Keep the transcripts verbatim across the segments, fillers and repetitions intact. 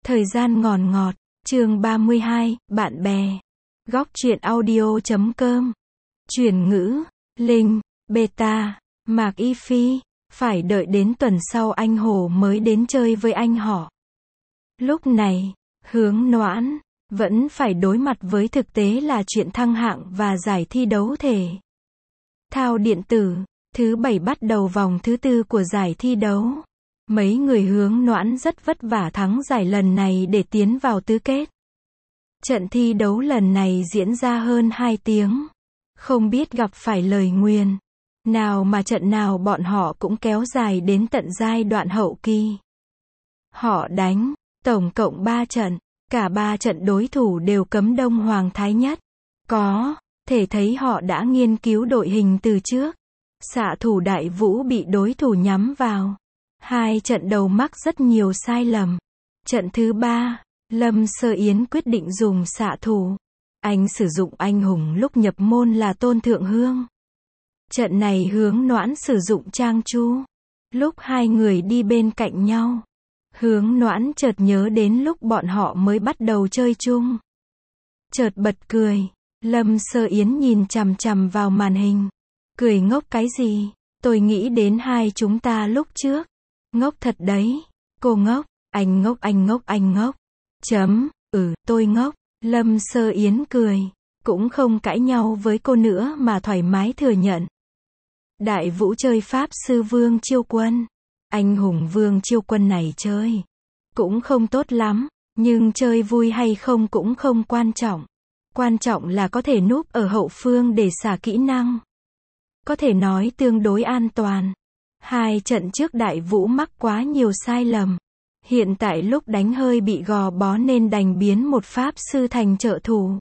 Thời gian ngòn ngọt, chương ba mươi hai, bạn bè. Góc truyện audio chấm com. Chuyển ngữ, Linh, Beta, Mạc Y Phi, phải đợi đến tuần sau anh Hồ mới đến chơi với anh họ. Lúc này, Hướng Noãn, vẫn phải đối mặt với thực tế là chuyện thăng hạng và giải thi đấu thể thao điện tử. Thứ bảy bắt đầu vòng thứ tư của giải thi đấu. Mấy người Hướng Noãn rất vất vả thắng giải lần này để tiến vào tứ kết. Trận thi đấu lần này diễn ra hơn hai tiếng. Không biết gặp phải lời nguyền nào mà trận nào bọn họ cũng kéo dài đến tận giai đoạn hậu kỳ. Họ đánh, tổng cộng ba trận. Cả ba trận đối thủ đều cấm Đông Hoàng Thái Nhất. Có thể thấy họ đã nghiên cứu đội hình từ trước. Xạ thủ Đại Vũ bị đối thủ nhắm vào. Hai trận đầu mắc rất nhiều sai lầm. Trận thứ ba, Lâm Sơ Yến quyết định dùng xạ thủ. Anh sử dụng anh hùng lúc nhập môn là Tôn Thượng Hương. Trận này Hướng Noãn sử dụng Trang Chu. Lúc hai người đi bên cạnh nhau, Hướng Noãn chợt nhớ đến lúc bọn họ mới bắt đầu chơi chung. Chợt bật cười. Lâm Sơ Yến nhìn chằm chằm vào màn hình. Cười ngốc cái gì? Tôi nghĩ đến hai chúng ta lúc trước. Ngốc thật đấy. Cô ngốc, anh ngốc anh ngốc anh ngốc. Chấm, ừ, tôi ngốc. Lâm Sơ Yến cười. Cũng không cãi nhau với cô nữa mà thoải mái thừa nhận. Đại Vũ chơi Pháp Sư Vương Chiêu Quân. Anh hùng Vương Chiêu Quân này chơi cũng không tốt lắm, nhưng chơi vui hay không cũng không quan trọng. Quan trọng là có thể núp ở hậu phương để xả kỹ năng. Có thể nói tương đối an toàn. Hai trận trước Đại Vũ mắc quá nhiều sai lầm. Hiện tại lúc đánh hơi bị gò bó nên đành biến một Pháp Sư thành trợ thủ.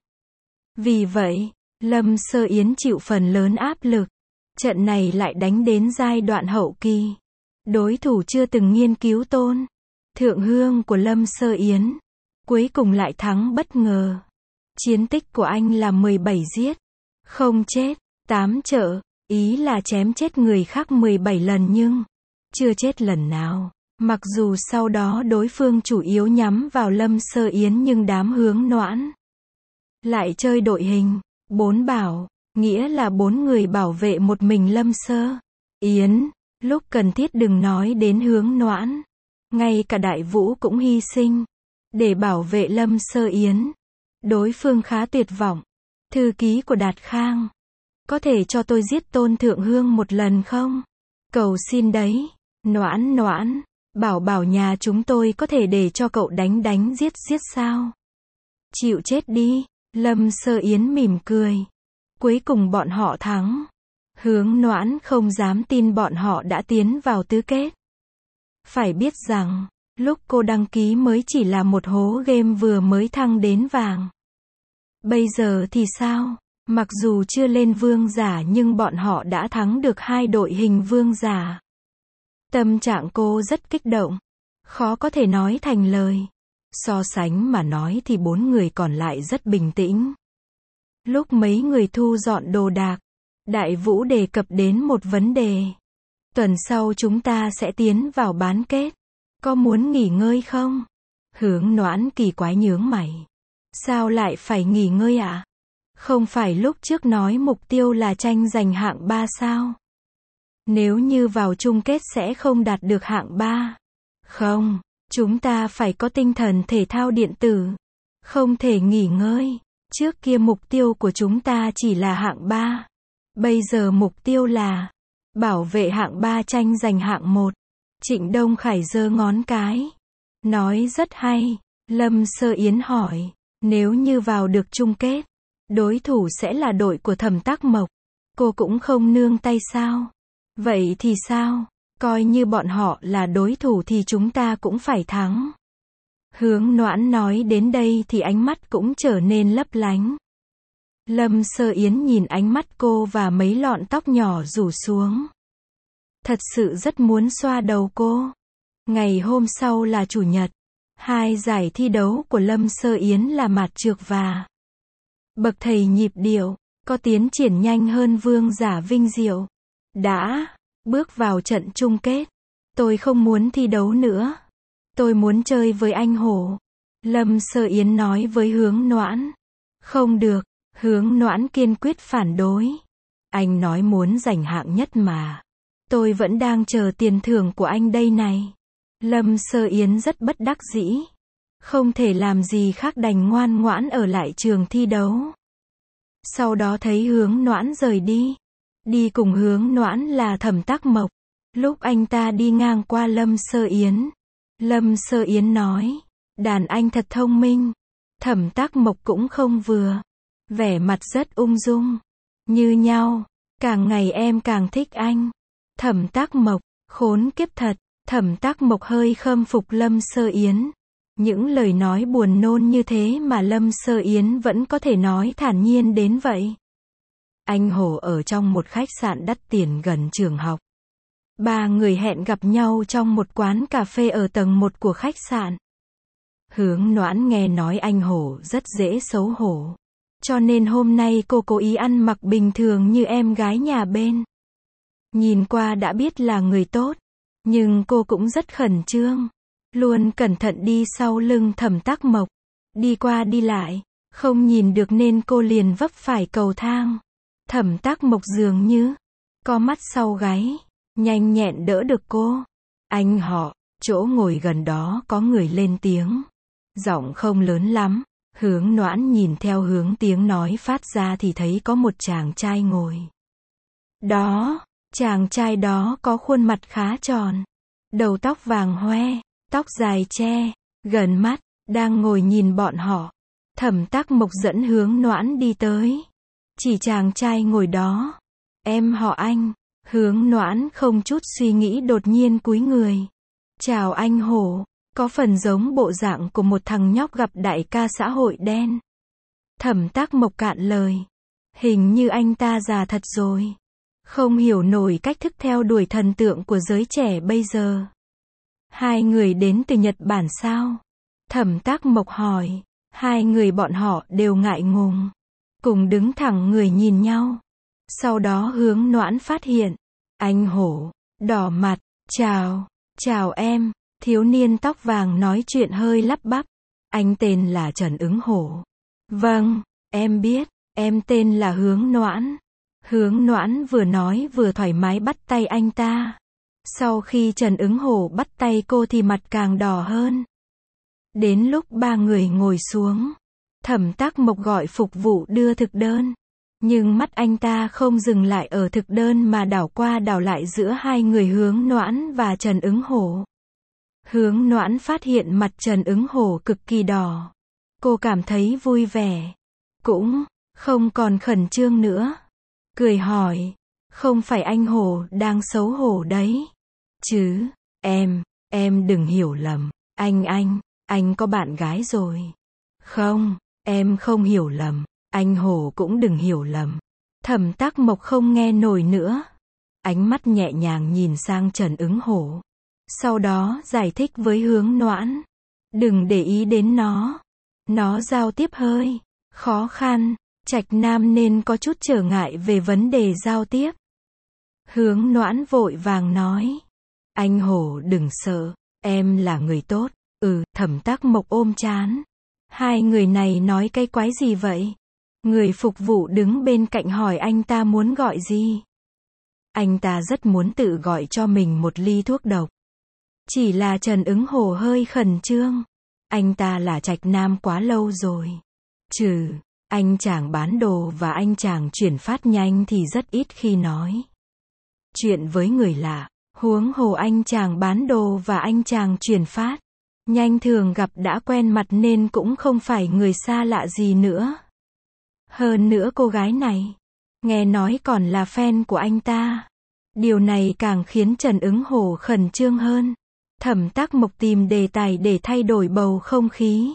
Vì vậy, Lâm Sơ Yến chịu phần lớn áp lực. Trận này lại đánh đến giai đoạn hậu kỳ. Đối thủ chưa từng nghiên cứu Tôn Thượng Hương của Lâm Sơ Yến. Cuối cùng lại thắng bất ngờ. Chiến tích của anh là mười bảy giết, không chết, tám trợ. Ý là chém chết người khác mười bảy lần nhưng chưa chết lần nào. Mặc dù sau đó đối phương chủ yếu nhắm vào Lâm Sơ Yến nhưng đám Hướng Noãn lại chơi đội hình bốn bảo, nghĩa là bốn người bảo vệ một mình Lâm Sơ Yến. Lúc cần thiết đừng nói đến Hướng Noãn, ngay cả Đại Vũ cũng hy sinh để bảo vệ Lâm Sơ Yến. Đối phương khá tuyệt vọng. Thư ký của Đạt Khang, có thể cho tôi giết Tôn Thượng Hương một lần không? Cầu xin đấy. Noãn Noãn, bảo bảo nhà chúng tôi có thể để cho cậu đánh đánh giết giết sao? Chịu chết đi. Lâm Sơ Yến mỉm cười. Cuối cùng bọn họ thắng. Hướng Noãn không dám tin bọn họ đã tiến vào tứ kết. Phải biết rằng, lúc cô đăng ký mới chỉ là một hố game vừa mới thăng đến vàng. Bây giờ thì sao? Mặc dù chưa lên vương giả nhưng bọn họ đã thắng được hai đội hình vương giả. Tâm trạng cô rất kích động. Khó có thể nói thành lời. So sánh mà nói thì bốn người còn lại rất bình tĩnh. Lúc mấy người thu dọn đồ đạc, Đại Vũ đề cập đến một vấn đề. Tuần sau chúng ta sẽ tiến vào bán kết. Có muốn nghỉ ngơi không? Hướng Noãn kỳ quái nhướng mày. Sao lại phải nghỉ ngơi ạ? À? Không phải lúc trước nói mục tiêu là tranh giành hạng ba sao? Nếu như vào chung kết sẽ không đạt được hạng ba. Không, chúng ta phải có tinh thần thể thao điện tử. Không thể nghỉ ngơi. Trước kia mục tiêu của chúng ta chỉ là hạng ba. Bây giờ mục tiêu là bảo vệ hạng ba tranh giành hạng một. Trịnh Đông Khải giơ ngón cái. Nói rất hay. Lâm Sơ Yến hỏi, nếu như vào được chung kết, đối thủ sẽ là đội của Thẩm Tác Mộc. Cô cũng không nương tay sao? Vậy thì sao? Coi như bọn họ là đối thủ thì chúng ta cũng phải thắng. Hướng Noãn nói đến đây thì ánh mắt cũng trở nên lấp lánh. Lâm Sơ Yến nhìn ánh mắt cô và mấy lọn tóc nhỏ rủ xuống. Thật sự rất muốn xoa đầu cô. Ngày hôm sau là Chủ nhật. Hai giải thi đấu của Lâm Sơ Yến là mạt trược và bậc thầy nhịp điệu, có tiến triển nhanh hơn vương giả Vinh Diệu. Đã bước vào trận chung kết. Tôi không muốn thi đấu nữa. Tôi muốn chơi với anh Hổ. Lâm Sơ Yến nói với Hướng Noãn. Không được, Hướng Noãn kiên quyết phản đối. Anh nói muốn giành hạng nhất mà. Tôi vẫn đang chờ tiền thưởng của anh đây này. Lâm Sơ Yến rất bất đắc dĩ. Không thể làm gì khác đành ngoan ngoãn ở lại trường thi đấu. Sau đó thấy Hướng Noãn rời đi. Đi cùng Hướng Noãn là Thẩm Tắc Mộc. Lúc anh ta đi ngang qua Lâm Sơ Yến, Lâm Sơ Yến nói, đàn anh thật thông minh. Thẩm Tắc Mộc cũng không vừa. Vẻ mặt rất ung dung. Như nhau. Càng ngày em càng thích anh. Thẩm Tắc Mộc, khốn kiếp thật. Thẩm Tắc Mộc hơi khâm phục Lâm Sơ Yến. Những lời nói buồn nôn như thế mà Lâm Sơ Yến vẫn có thể nói thản nhiên đến vậy. Anh Hổ ở trong một khách sạn đắt tiền gần trường học. Ba người hẹn gặp nhau trong một quán cà phê ở tầng một của khách sạn. Hướng Noãn nghe nói anh Hổ rất dễ xấu hổ. Cho nên hôm nay cô cố ý ăn mặc bình thường như em gái nhà bên. Nhìn qua đã biết là người tốt. Nhưng cô cũng rất khẩn trương. Luôn cẩn thận đi sau lưng Thẩm Tắc Mộc. Đi qua đi lại. Không nhìn được nên cô liền vấp phải cầu thang. Thẩm Tắc Mộc dường như có mắt sau gáy. Nhanh nhẹn đỡ được cô. Anh họ, chỗ ngồi gần đó có người lên tiếng. Giọng không lớn lắm. Hướng Noãn nhìn theo hướng tiếng nói phát ra thì thấy có một chàng trai ngồi. Đó, chàng trai đó có khuôn mặt khá tròn. Đầu tóc vàng hoe, tóc dài che, gần mắt, đang ngồi nhìn bọn họ. Thẩm Tắc Mộc dẫn Hướng Noãn đi tới. Chỉ chàng trai ngồi đó. Em họ Anh. Hướng Noãn không chút suy nghĩ đột nhiên cúi người. Chào anh Hổ. Có phần giống bộ dạng của một thằng nhóc gặp đại ca xã hội đen. Thẩm Tắc Mộc cạn lời. Hình như anh ta già thật rồi. Không hiểu nổi cách thức theo đuổi thần tượng của giới trẻ bây giờ. Hai người đến từ Nhật Bản sao? Thẩm Tắc Mộc hỏi. Hai người bọn họ đều ngại ngùng. Cùng đứng thẳng người nhìn nhau. Sau đó Hướng Noãn phát hiện. Anh Hổ, đỏ mặt, chào, chào em. Thiếu niên tóc vàng nói chuyện hơi lắp bắp. Anh tên là Trần Ứng Hổ. Vâng, em biết, em tên là Hướng Noãn. Hướng Noãn vừa nói vừa thoải mái bắt tay anh ta. Sau khi Trần Ứng Hổ bắt tay cô thì mặt càng đỏ hơn. Đến lúc ba người ngồi xuống, Thẩm Tắc Mộc gọi phục vụ đưa thực đơn. Nhưng mắt anh ta không dừng lại ở thực đơn mà đảo qua đảo lại giữa hai người Hướng Noãn và Trần Ứng Hổ. Hướng Noãn phát hiện mặt Trần Ứng Hổ cực kỳ đỏ. Cô cảm thấy vui vẻ. Cũng không còn khẩn trương nữa. Cười hỏi. Không phải anh Hổ đang xấu hổ đấy. Chứ, em, em đừng hiểu lầm. Anh anh, anh có bạn gái rồi. Không, em không hiểu lầm. Anh Hổ cũng đừng hiểu lầm. Thẩm Tắc Mộc không nghe nổi nữa. Ánh mắt nhẹ nhàng nhìn sang Trần Ứng Hổ. Sau đó giải thích với Hướng Noãn. Đừng để ý đến nó. Nó giao tiếp hơi khó khăn. Trạch Nam nên có chút trở ngại về vấn đề giao tiếp. Hướng Noãn vội vàng nói. Anh Hổ đừng sợ. Em là người tốt. Ừ, Thẩm Tắc Mộc ôm trán. Hai người này nói cái quái gì vậy? Người phục vụ đứng bên cạnh hỏi anh ta muốn gọi gì. Anh ta rất muốn tự gọi cho mình một ly thuốc độc. Chỉ là Trần Ứng Hổ hơi khẩn trương. Anh ta là Trạch Nam quá lâu rồi. Trừ anh chàng bán đồ và anh chàng chuyển phát nhanh thì rất ít khi nói chuyện với người lạ. Huống hồ anh chàng bán đồ và anh chàng chuyển phát nhanh thường gặp đã quen mặt nên cũng không phải người xa lạ gì nữa. Hơn nữa cô gái này, nghe nói còn là fan của anh ta. Điều này càng khiến Trần Ứng Hổ khẩn trương hơn. Thẩm Tắc Mộc tìm đề tài để thay đổi bầu không khí.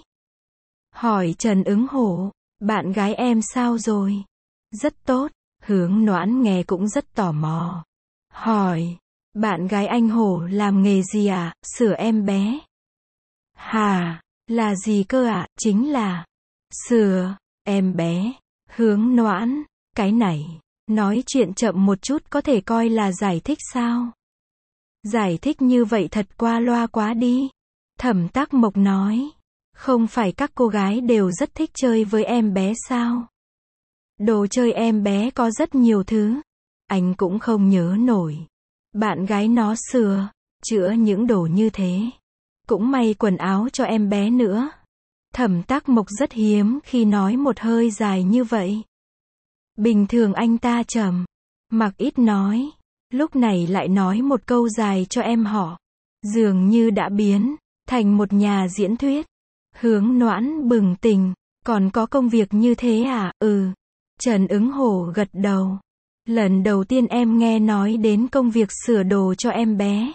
Hỏi Trần Ứng Hổ, bạn gái em sao rồi? Rất tốt. Hướng Noãn nghe cũng rất tò mò. Hỏi, bạn gái anh Hổ làm nghề gì ạ? À? Sửa em bé. Hà, là gì cơ ạ? À? Chính là sửa em bé. Hướng Noãn, cái này, nói chuyện chậm một chút có thể coi là giải thích sao? Giải thích như vậy thật qua loa quá đi. Thẩm Tắc Mộc nói. Không phải các cô gái đều rất thích chơi với em bé sao? Đồ chơi em bé có rất nhiều thứ. Anh cũng không nhớ nổi. Bạn gái nó sửa, chữa những đồ như thế. Cũng may quần áo cho em bé nữa. Thẩm Tác Mộc rất hiếm khi nói một hơi dài như vậy. Bình thường anh ta trầm mặc ít nói. Lúc này lại nói một câu dài cho em họ. Dường như đã biến thành một nhà diễn thuyết. Hướng Noãn bừng tỉnh. Còn có công việc như thế à? Ừ. Trần Ứng Hổ gật đầu. Lần đầu tiên em nghe nói đến công việc sửa đồ cho em bé.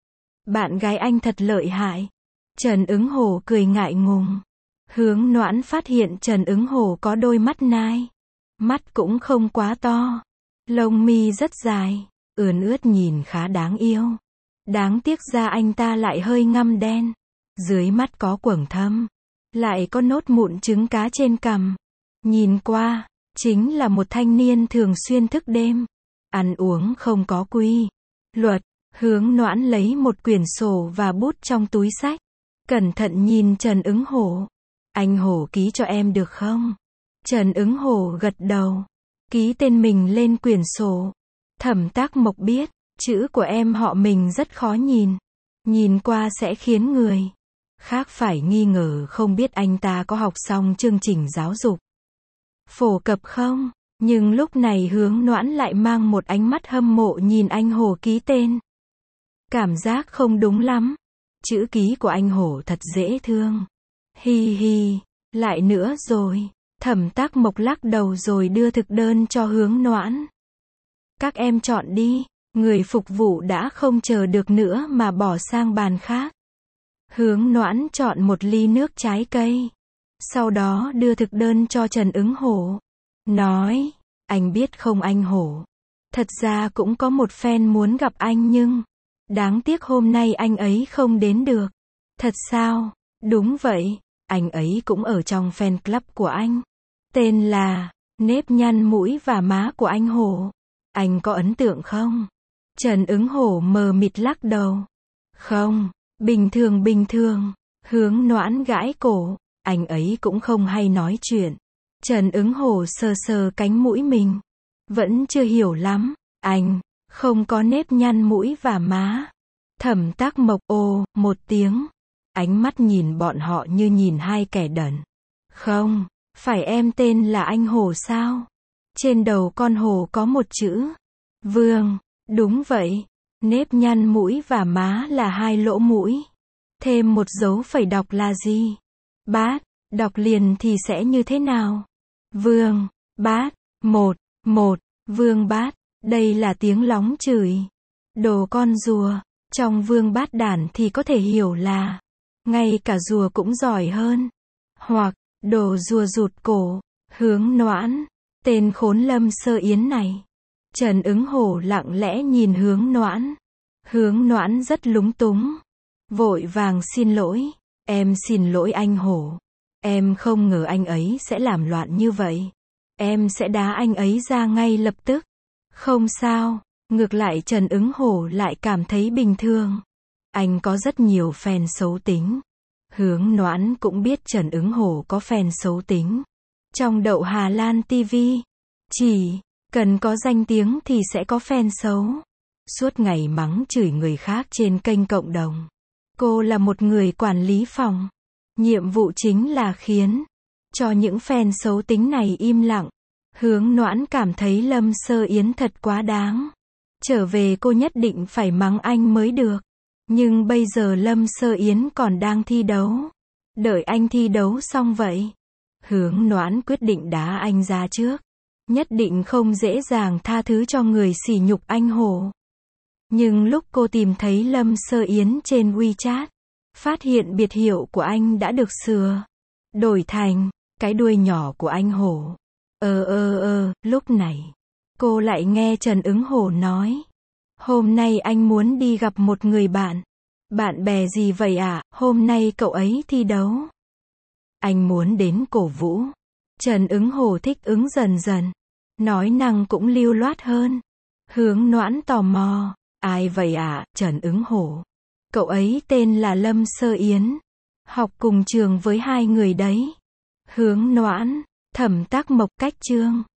Bạn gái anh thật lợi hại. Trần Ứng Hổ cười ngại ngùng. Hướng Noãn phát hiện Trần Ứng Hổ có đôi mắt nai. Mắt cũng không quá to. Lông mi rất dài, ươn ướt nhìn khá đáng yêu. Đáng tiếc da anh ta lại hơi ngăm đen. Dưới mắt có quầng thâm. Lại có nốt mụn trứng cá trên cằm. Nhìn qua, chính là một thanh niên thường xuyên thức đêm. Ăn uống không có quy luật. Hướng Noãn lấy một quyển sổ và bút trong túi xách. Cẩn thận nhìn Trần Ứng Hổ. Anh Hổ ký cho em được không? Trần Ứng Hổ gật đầu. Ký tên mình lên quyển sổ. Thẩm Tác Mộc biết, chữ của em họ mình rất khó nhìn. Nhìn qua sẽ khiến người khác phải nghi ngờ không biết anh ta có học xong chương trình giáo dục phổ cập không. Nhưng lúc này Hướng Noãn lại mang một ánh mắt hâm mộ nhìn anh Hổ ký tên. Cảm giác không đúng lắm. Chữ ký của anh Hổ thật dễ thương. Hi hi, lại nữa rồi. Thẩm Tác Mộc lắc đầu rồi đưa thực đơn cho Hướng Noãn. Các em chọn đi. Người phục vụ đã không chờ được nữa mà bỏ sang bàn khác. Hướng Noãn chọn một ly nước trái cây. Sau đó đưa thực đơn cho Trần Ứng Hổ. Nói, anh biết không anh Hổ. Thật ra cũng có một fan muốn gặp anh nhưng đáng tiếc hôm nay anh ấy không đến được. Thật sao? Đúng vậy. Anh ấy cũng ở trong fan club của anh. Tên là nếp nhăn mũi và má của anh Hổ. Anh có ấn tượng không? Trần Ứng Hổ mờ mịt lắc đầu. Không, bình thường bình thường. Hướng Noãn gãi cổ. Anh ấy cũng không hay nói chuyện. Trần Ứng Hổ sờ sờ cánh mũi mình. Vẫn chưa hiểu lắm. Anh không có nếp nhăn mũi và má. Thẩm Tác Mộc ồ một tiếng. Ánh mắt nhìn bọn họ như nhìn hai kẻ đần. Không, phải em tên là anh Hổ sao? Trên đầu con hổ có một chữ Vương. Đúng vậy. Nếp nhăn mũi và má là hai lỗ mũi. Thêm một dấu phẩy đọc là gì? Bát. Đọc liền thì sẽ như thế nào? Vương. Bát. Một. Một. Vương Bát. Đây là tiếng lóng chửi. Đồ con rùa. Trong Vương Bát Đản thì có thể hiểu là ngay cả rùa cũng giỏi hơn. Hoặc đồ rùa rụt cổ. Hướng Noãn. Tên khốn Lâm Sơ Yến này. Trần Ứng Hổ lặng lẽ nhìn Hướng Noãn. Hướng Noãn rất lúng túng. Vội vàng xin lỗi. Em xin lỗi anh Hổ. Em không ngờ anh ấy sẽ làm loạn như vậy. Em sẽ đá anh ấy ra ngay lập tức. Không sao. Ngược lại Trần Ứng Hổ lại cảm thấy bình thường. Anh có rất nhiều fan xấu tính. Hướng Noãn cũng biết Trần Ứng Hổ có fan xấu tính. Trong Đậu Hà Lan ti vi, chỉ cần có danh tiếng thì sẽ có fan xấu. Suốt ngày mắng chửi người khác trên kênh cộng đồng. Cô là một người quản lý phòng. Nhiệm vụ chính là khiến cho những fan xấu tính này im lặng. Hướng Noãn cảm thấy Lâm Sơ Yến thật quá đáng. Trở về cô nhất định phải mắng anh mới được. Nhưng bây giờ Lâm Sơ Yến còn đang thi đấu. Đợi anh thi đấu xong vậy. Hướng Noãn quyết định đá anh ra trước. Nhất định không dễ dàng tha thứ cho người sỉ nhục anh Hổ. Nhưng lúc cô tìm thấy Lâm Sơ Yến trên WeChat, phát hiện biệt hiệu của anh đã được sửa. Đổi thành cái đuôi nhỏ của anh Hổ. Ơ ơ ơ, lúc này cô lại nghe Trần Ứng Hổ nói. Hôm nay anh muốn đi gặp một người bạn. Bạn bè gì vậy ạ? À? Hôm nay cậu ấy thi đấu. Anh muốn đến cổ vũ. Trần Ứng Hổ thích ứng dần dần. Nói năng cũng lưu loát hơn. Hướng Noãn tò mò. Ai vậy ạ? À? Trần Ứng Hổ. Cậu ấy tên là Lâm Sơ Yến. Học cùng trường với hai người đấy. Hướng Noãn, Thẩm Tác Mộc cách chương.